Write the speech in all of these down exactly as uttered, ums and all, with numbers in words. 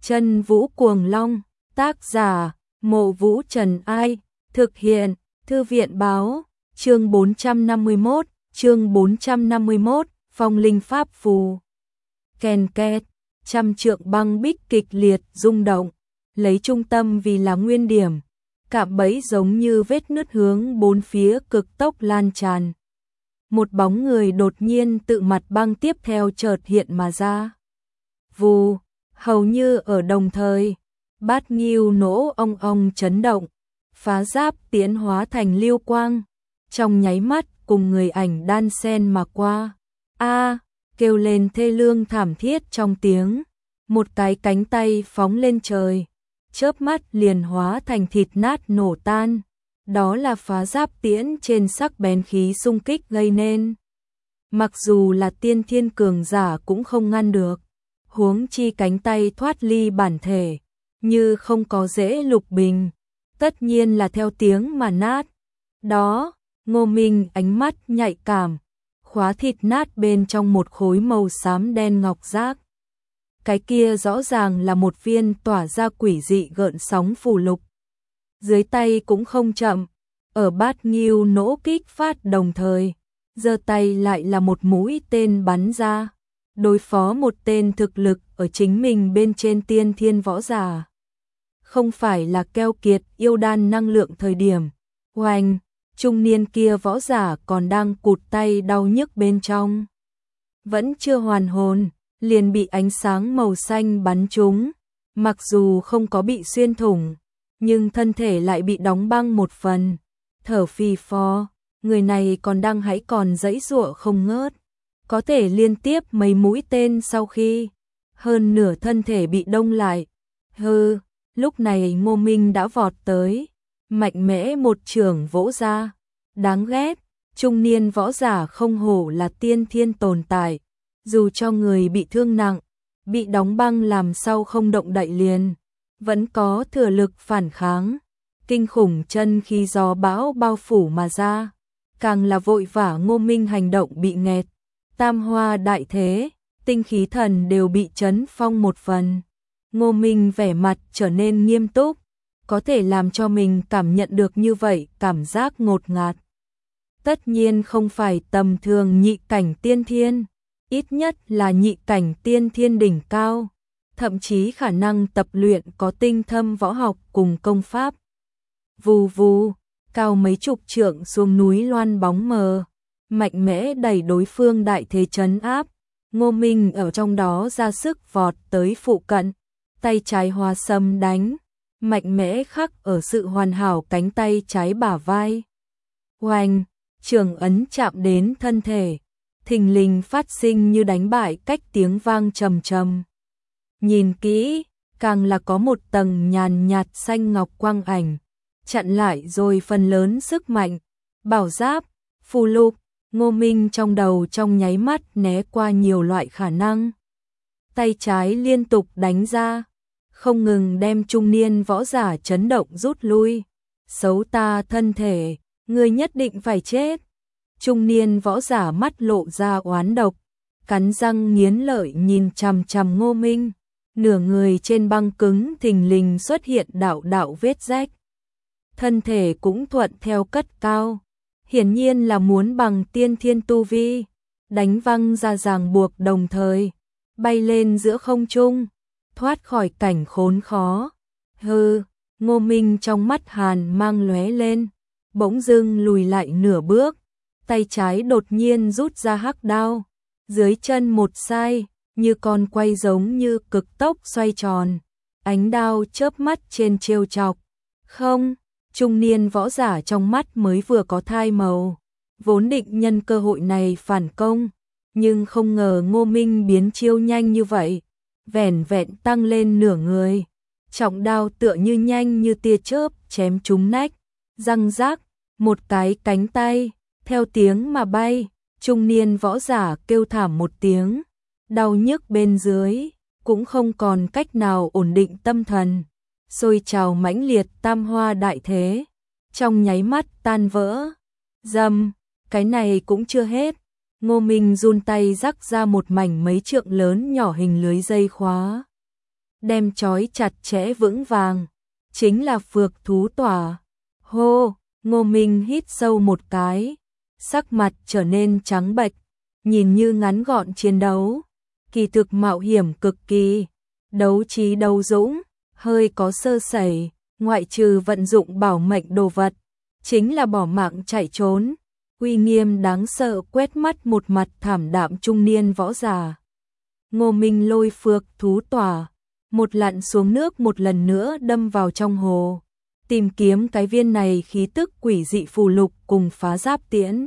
Chân Vũ Cuồng Long, tác giả, Mộ Vũ Trần Ai, thực hiện, Thư viện Báo, chương bốn trăm năm mươi mốt, chương bốn trăm năm mươi mốt, Phong Linh Pháp Phù. Kèn két, trăm trượng băng bích kịch liệt rung động, lấy trung tâm vì là nguyên điểm, cạm bẫy giống như vết nứt hướng bốn phía cực tốc lan tràn. Một bóng người đột nhiên tự mặt băng tiếp theo chợt hiện mà ra. Vù, hầu như ở đồng thời, bát nghiêu nổ ong ong chấn động, phá giáp tiến hóa thành lưu quang, trong nháy mắt cùng người ảnh đan sen mà qua. A, kêu lên thê lương thảm thiết trong tiếng, một cái cánh tay phóng lên trời, chớp mắt liền hóa thành thịt nát nổ tan. Đó là phá giáp tiễn trên sắc bén khí xung kích gây nên. Mặc dù là tiên thiên cường giả cũng không ngăn được, huống chi cánh tay thoát ly bản thể, như không có dễ lục bình, tất nhiên là theo tiếng mà nát. Đó, Ngô Minh ánh mắt nhạy cảm, khóa thịt nát bên trong một khối màu xám đen ngọc giác. Cái kia rõ ràng là một viên tỏa ra quỷ dị gợn sóng phù lục. Dưới tay cũng không chậm, ở bát nghiêu nỗ kích phát đồng thời, giơ tay lại là một mũi tên bắn ra, đối phó một tên thực lực ở chính mình bên trên tiên thiên võ giả. Không phải là keo kiệt yêu đan năng lượng thời điểm, oanh, trung niên kia võ giả còn đang cụt tay đau nhức bên trong. Vẫn chưa hoàn hồn, liền bị ánh sáng màu xanh bắn trúng, mặc dù không có bị xuyên thủng, nhưng thân thể lại bị đóng băng một phần, thở phì phò, người này còn đang hãy còn giãy giụa không ngớt, có thể liên tiếp mấy mũi tên sau khi hơn nửa thân thể bị đông lại. Hừ, lúc này Ngô Minh đã vọt tới, mạnh mẽ một chưởng vỗ ra, đáng ghét, trung niên võ giả không hổ là tiên thiên tồn tại, dù cho người bị thương nặng, bị đóng băng làm sao không động đậy liền, vẫn có thừa lực phản kháng, kinh khủng chân khí gió bão bao phủ mà ra, càng là vội vã Ngô Minh hành động bị nghẹt, tam hoa đại thế, tinh khí thần đều bị chấn phong một phần. Ngô Minh vẻ mặt trở nên nghiêm túc, có thể làm cho mình cảm nhận được như vậy cảm giác ngột ngạt. Tất nhiên không phải tầm thường nhị cảnh tiên thiên, ít nhất là nhị cảnh tiên thiên đỉnh cao, thậm chí khả năng tập luyện có tinh thâm võ học cùng công pháp. Vù vù, cao mấy chục trượng xuống núi loan bóng mờ, mạnh mẽ đẩy đối phương đại thế trấn áp. Ngô Minh ở trong đó ra sức vọt tới phụ cận, tay trái hoa sâm đánh, mạnh mẽ khắc ở sự hoàn hảo cánh tay trái bả vai. Oanh, trường ấn chạm đến thân thể, thình lình phát sinh như đánh bại cách tiếng vang trầm trầm. Nhìn kỹ, càng là có một tầng nhàn nhạt xanh ngọc quang ảnh, chặn lại rồi phần lớn sức mạnh, bảo giáp, phù lục. Ngô Minh trong đầu trong nháy mắt né qua nhiều loại khả năng. Tay trái liên tục đánh ra, không ngừng đem trung niên võ giả chấn động rút lui. Xấu ta thân thể, ngươi nhất định phải chết. Trung niên võ giả mắt lộ ra oán độc, cắn răng nghiến lợi nhìn chằm chằm Ngô Minh, nửa người trên băng cứng thình lình xuất hiện đạo đạo vết rách. Thân thể cũng thuận theo cất cao, hiển nhiên là muốn bằng tiên thiên tu vi, đánh văng ra ràng buộc đồng thời, bay lên giữa không trung, thoát khỏi cảnh khốn khó. Hừ, Ngô Minh trong mắt hàn mang lóe lên, bỗng dưng lùi lại nửa bước, tay trái đột nhiên rút ra hắc đao, dưới chân một sai, như con quay giống như cực tốc xoay tròn, ánh đao chớp mắt trên trêu chọc. Không, trung niên võ giả trong mắt mới vừa có thai màu, vốn định nhân cơ hội này phản công, nhưng không ngờ Ngô Minh biến chiêu nhanh như vậy, vẻn vẹn tăng lên nửa người, trọng đao tựa như nhanh như tia chớp chém trúng nách, răng rác, một cái cánh tay, theo tiếng mà bay, trung niên võ giả kêu thảm một tiếng, đau nhức bên dưới, cũng không còn cách nào ổn định tâm thần, sôi trào mãnh liệt tam hoa đại thế, trong nháy mắt tan vỡ. Dầm, cái này cũng chưa hết, Ngô Minh run tay rắc ra một mảnh mấy trượng lớn nhỏ hình lưới dây khóa. đem trói chặt chẽ vững vàng, chính là phược thú tỏa. Hô, Ngô Minh hít sâu một cái, sắc mặt trở nên trắng bệch, nhìn như ngắn gọn chiến đấu, kỳ thực mạo hiểm cực kỳ, đấu trí đấu dũng, hơi có sơ sẩy, ngoại trừ vận dụng bảo mệnh đồ vật, chính là bỏ mạng chạy trốn, uy nghiêm đáng sợ quét mắt một mặt thảm đạm trung niên võ giả. Ngô Minh lôi phược thú tỏa, một lặn xuống nước một lần nữa đâm vào trong hồ, tìm kiếm cái viên này khí tức quỷ dị phù lục cùng phá giáp tiễn.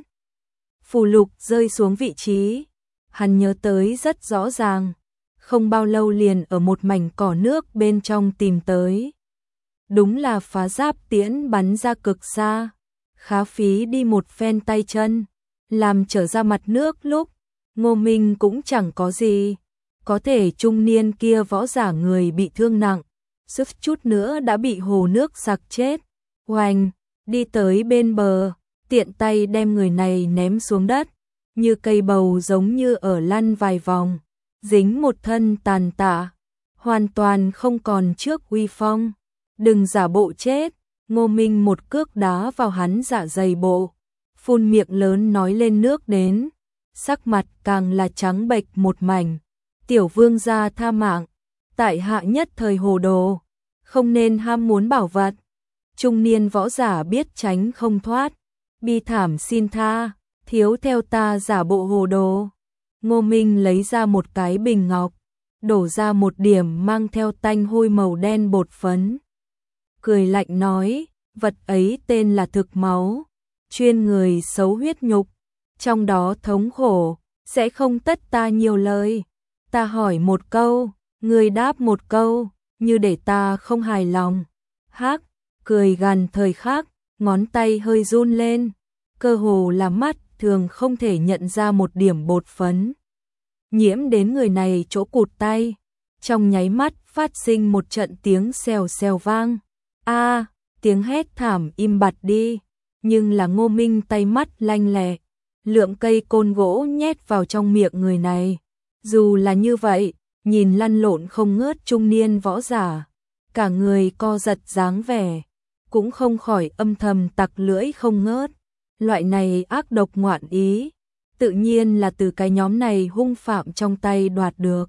Phù lục rơi xuống vị trí, hắn nhớ tới rất rõ ràng, không bao lâu liền ở một mảnh cỏ nước bên trong tìm tới. Đúng là phá giáp tiễn bắn ra cực xa, khá phí đi một phen tay chân, làm trở ra mặt nước lúc, Ngô Minh cũng chẳng có gì, có thể trung niên kia võ giả người bị thương nặng, suýt chút nữa đã bị hồ nước sặc chết. Oanh, đi tới bên bờ, tiện tay đem người này ném xuống đất, như cây bầu giống như ở lăn vài vòng, dính một thân tàn tạ, hoàn toàn không còn trước uy phong. Đừng giả bộ chết, Ngô Minh một cước đá vào hắn dạ dày bộ, phun miệng lớn nói lên nước đến, sắc mặt càng là trắng bệch một mảnh. Tiểu vương gia tha mạng, tại hạ nhất thời hồ đồ, không nên ham muốn bảo vật. Trung niên võ giả biết tránh không thoát, bi thảm xin tha, thiếu theo ta giả bộ hồ đồ. Ngô Minh lấy ra một cái bình ngọc, đổ ra một điểm mang theo tanh hôi màu đen bột phấn. Cười lạnh nói, vật ấy tên là thực máu, chuyên người xấu huyết nhục, trong đó thống khổ, sẽ không tất ta nhiều lời. Ta hỏi một câu, người đáp một câu, như để ta không hài lòng. Hắc, cười gằn thời khắc, ngón tay hơi run lên, cơ hồ là mắt thường không thể nhận ra một điểm bột phấn. Nhiễm đến người này chỗ cụt tay, trong nháy mắt phát sinh một trận tiếng xèo xèo vang. A, tiếng hét thảm im bặt đi, nhưng là Ngô Minh tay mắt lanh lẹ, lượm cây côn gỗ nhét vào trong miệng người này. Dù là như vậy, nhìn lăn lộn không ngớt trung niên võ giả, cả người co giật dáng vẻ, cũng không khỏi âm thầm tặc lưỡi không ngớt. Loại này ác độc ngoạn ý, tự nhiên là từ cái nhóm này hung phạm trong tay đoạt được.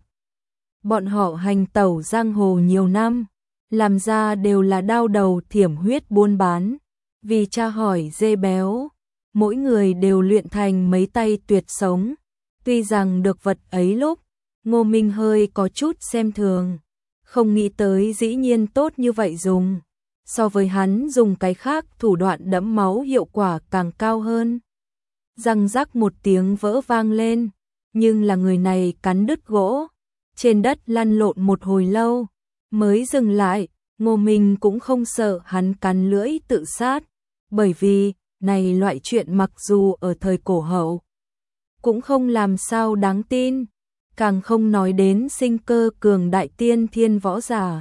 Bọn họ hành tẩu giang hồ nhiều năm, làm ra đều là đao đầu thiểm huyết buôn bán, vì tra hỏi dê béo, mỗi người đều luyện thành mấy tay tuyệt sống. Tuy rằng được vật ấy lúc, Ngô Minh hơi có chút xem thường, không nghĩ tới dĩ nhiên tốt như vậy dùng, so với hắn dùng cái khác thủ đoạn đẫm máu hiệu quả càng cao hơn. Răng rắc một tiếng vỡ vang lên, nhưng là người này cắn đứt gỗ, trên đất lăn lộn một hồi lâu, mới dừng lại. Ngô Minh cũng không sợ hắn cắn lưỡi tự sát, bởi vì, này loại chuyện mặc dù ở thời cổ hậu, cũng không làm sao đáng tin, càng không nói đến sinh cơ cường đại tiên thiên võ giả.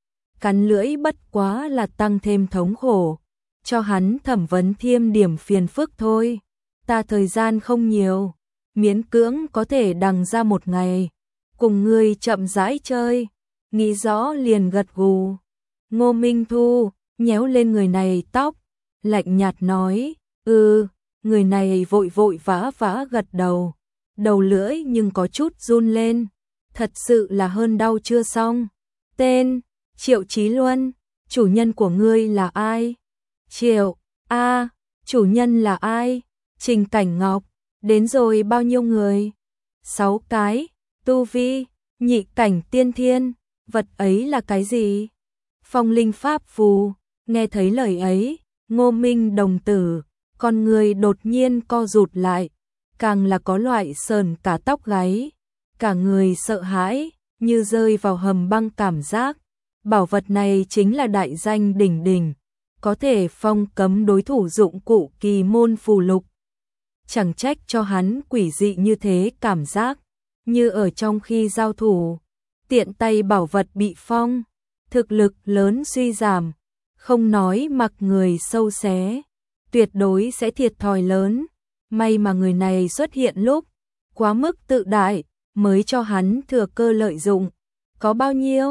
Cắn lưỡi bất quá là tăng thêm thống khổ, cho hắn thẩm vấn thêm điểm phiền phức thôi. Ta thời gian không nhiều, miễn cưỡng có thể đằng ra một ngày, cùng ngươi chậm rãi chơi, nghĩ rõ liền gật gù. Ngô Minh Thu, nhéo lên người này tóc, lạnh nhạt nói, ừ, người này vội vội vã vã gật đầu, đầu lưỡi nhưng có chút run lên, thật sự là hơn đau chưa xong. Tên, Triệu Chí Luân, chủ nhân của ngươi là ai? Triệu, a, chủ nhân là ai? Trình Cảnh Ngọc, đến rồi bao nhiêu người? Sáu cái, tu vi, nhị cảnh tiên thiên, vật ấy là cái gì? Phong linh pháp phù. Nghe thấy lời ấy, Ngô Minh đồng tử, con người đột nhiên co rụt lại, càng là có loại sờn cả tóc gáy, cả người sợ hãi, như rơi vào hầm băng cảm giác. Bảo vật này chính là đại danh đỉnh đỉnh, có thể phong cấm đối thủ dụng cụ kỳ môn phù lục. Chẳng trách cho hắn quỷ dị như thế cảm giác, như ở trong khi giao thủ, tiện tay bảo vật bị phong, thực lực lớn suy giảm, không nói mặc người sâu xé, tuyệt đối sẽ thiệt thòi lớn. May mà người này xuất hiện lúc quá mức tự đại, mới cho hắn thừa cơ lợi dụng. Có bao nhiêu?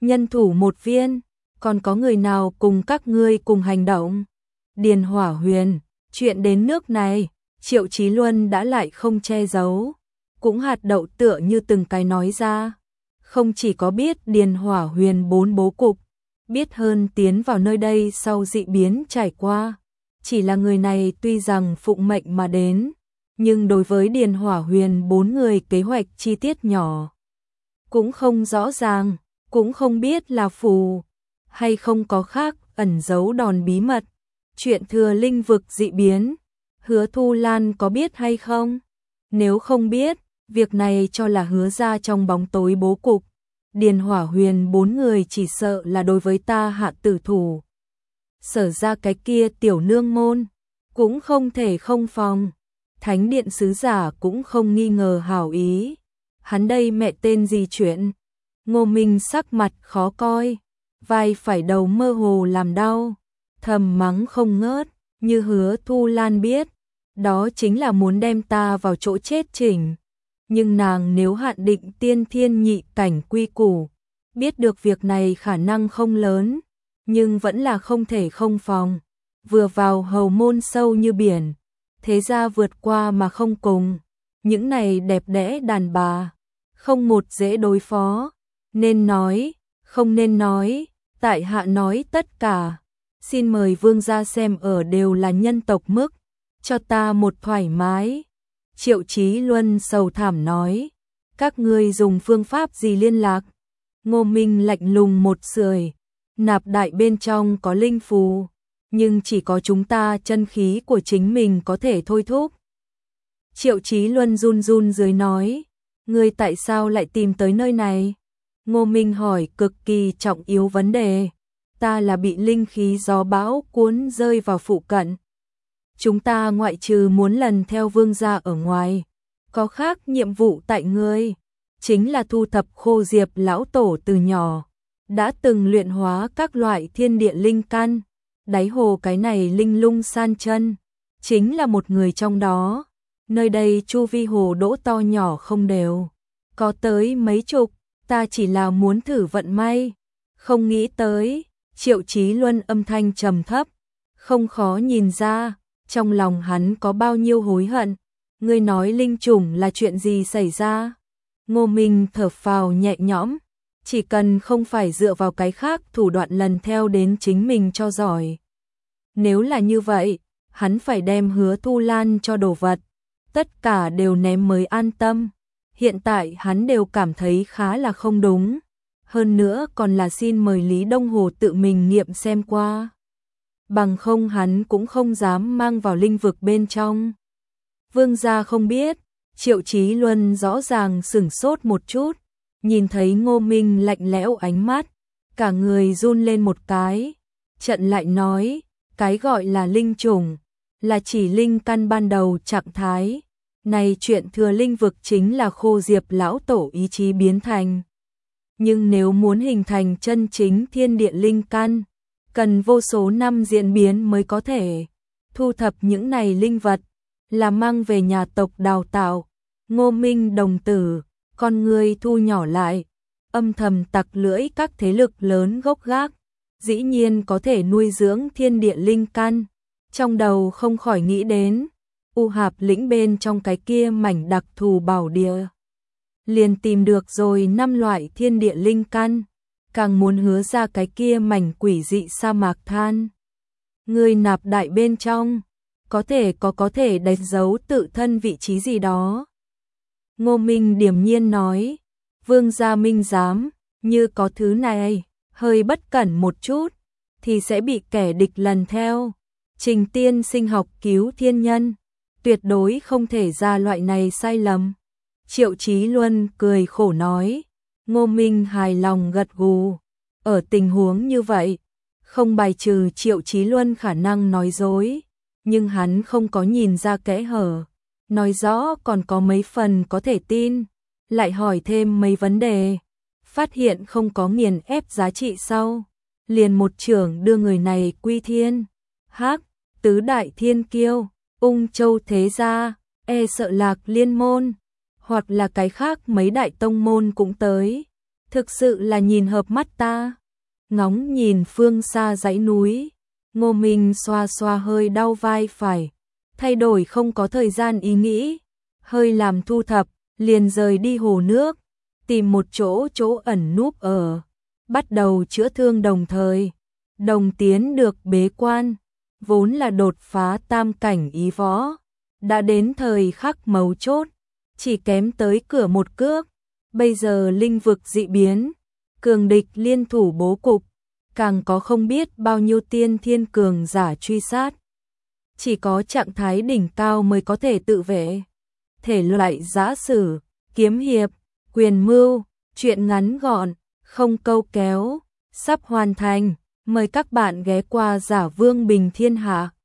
nhân thủ một viên, còn có người nào cùng các ngươi cùng hành động? Điền Hỏa Huyền, chuyện đến nước này, Triệu Chí Luân đã lại không che giấu, cũng hạt đậu tựa như từng cái nói ra. Không chỉ có biết Điền Hỏa Huyền bốn bố cục, biết hơn tiến vào nơi đây sau dị biến trải qua. Chỉ là người này tuy rằng phụng mệnh mà đến, nhưng đối với Điền Hỏa Huyền bốn người kế hoạch chi tiết nhỏ cũng không rõ ràng, cũng không biết là phù hay không có khác ẩn giấu đòn bí mật. Chuyện thừa linh vực dị biến, Hứa Thu Lan có biết hay không? Nếu không biết, việc này cho là hứa ra trong bóng tối bố cục. Điền Hỏa Huyền bốn người chỉ sợ là đối với ta hạ tử thủ. Sở ra cái kia tiểu nương môn, cũng không thể không phòng. Thánh điện sứ giả cũng không nghi ngờ hảo ý. Hắn đây mẹ tên gì chuyện? Ngô Minh sắc mặt khó coi, vai phải đầu mơ hồ làm đau, thầm mắng không ngớt, như Hứa Thu Lan biết, đó chính là muốn đem ta vào chỗ chết chỉnh. Nhưng nàng nếu hạn định tiên thiên nhị cảnh quy củ, biết được việc này khả năng không lớn, nhưng vẫn là không thể không phòng. Vừa vào hầu môn sâu như biển, thế ra vượt qua mà không cùng. Những này đẹp đẽ đàn bà, không một dễ đối phó. Nên nói, không nên nói, tại hạ nói tất cả. Xin mời vương gia xem ở đều là nhân tộc mức, cho ta một thoải mái. Triệu Chí Luân sầu thảm nói, các ngươi dùng phương pháp gì liên lạc? Ngô Minh lạnh lùng một sưởi, nạp đại bên trong có linh phù, nhưng chỉ có chúng ta chân khí của chính mình có thể thôi thúc. Triệu Chí Luân run run dưới nói, ngươi tại sao lại tìm tới nơi này? Ngô Minh hỏi cực kỳ trọng yếu vấn đề, ta là bị linh khí gió bão cuốn rơi vào phụ cận. Chúng ta ngoại trừ muốn lần theo vương gia ở ngoài, có khác nhiệm vụ tại ngươi, chính là thu thập khô diệp lão tổ từ nhỏ, đã từng luyện hóa các loại thiên địa linh căn, đáy hồ cái này linh lung san chân, chính là một người trong đó. Nơi đây chu vi hồ đỗ to nhỏ không đều, có tới mấy chục, ta chỉ là muốn thử vận may, không nghĩ tới. Triệu Chí Luân âm thanh trầm thấp, không khó nhìn ra, trong lòng hắn có bao nhiêu hối hận. Ngươi nói linh chủng là chuyện gì xảy ra? Ngô Minh thở phào nhẹ nhõm, chỉ cần không phải dựa vào cái khác thủ đoạn lần theo đến chính mình cho giỏi. Nếu là như vậy, hắn phải đem Hứa Thu Lan cho đồ vật, tất cả đều ném mới an tâm. Hiện tại hắn đều cảm thấy khá là không đúng. Hơn nữa còn là xin mời Lý Đông Hồ tự mình nghiệm xem qua. Bằng không hắn cũng không dám mang vào linh vực bên trong. Vương gia không biết, Triệu Chí Luân rõ ràng sửng sốt một chút, nhìn thấy Ngô Minh lạnh lẽo ánh mắt, cả người run lên một cái, trận lại nói, cái gọi là linh chủng, là chỉ linh căn ban đầu trạng thái, này chuyện thừa linh vực chính là khô diệp lão tổ ý chí biến thành. Nhưng nếu muốn hình thành chân chính thiên địa linh căn, cần vô số năm diễn biến mới có thể. Thu thập những này linh vật, là mang về nhà tộc đào tạo. Ngô Minh đồng tử, con người thu nhỏ lại, âm thầm tặc lưỡi các thế lực lớn gốc gác, dĩ nhiên có thể nuôi dưỡng thiên địa linh căn. Trong đầu không khỏi nghĩ đến, U Hạp lĩnh bên trong cái kia mảnh đặc thù bảo địa. Liền tìm được rồi năm loại thiên địa linh căn, càng muốn hứa ra cái kia mảnh quỷ dị sa mạc than. Người nạp đại bên trong, có thể có có thể đánh dấu tự thân vị trí gì đó. Ngô Minh điềm nhiên nói, vương gia minh giám, như có thứ này, hơi bất cẩn một chút, thì sẽ bị kẻ địch lần theo. Trình tiên sinh học cứu thiên nhân, tuyệt đối không thể ra loại này sai lầm. Triệu Chí Luân cười khổ nói, Ngô Minh hài lòng gật gù. Ở tình huống như vậy, không bài trừ Triệu Chí Luân khả năng nói dối, nhưng hắn không có nhìn ra kẽ hở, nói rõ còn có mấy phần có thể tin, lại hỏi thêm mấy vấn đề, phát hiện không có nghiền ép giá trị sau, liền một trưởng đưa người này quy thiên. Hắc, tứ đại thiên kiêu, Ung Châu thế gia, e sợ Lạc Liên môn, hoặc là cái khác mấy đại tông môn cũng tới. thực sự là nhìn hợp mắt ta. Ngóng nhìn phương xa dãy núi, Ngô Minh xoa xoa hơi đau vai phải, thay đổi không có thời gian ý nghĩ, hơi làm thu thập, liền rời đi hồ nước, tìm một chỗ chỗ ẩn núp ở, bắt đầu chữa thương đồng thời. Đồng Tiến được bế quan, vốn là đột phá tam cảnh ý võ, đã đến thời khắc mấu chốt, chỉ kém tới cửa một cước, bây giờ linh vực dị biến, cường địch liên thủ bố cục, càng có không biết bao nhiêu tiên thiên cường giả truy sát. Chỉ có trạng thái đỉnh cao mới có thể tự vệ. Thể loại giã sử, kiếm hiệp, quyền mưu, truyện ngắn gọn, không câu kéo, sắp hoàn thành. Mời các bạn ghé qua Giả Vương Bình Thiên Hạ.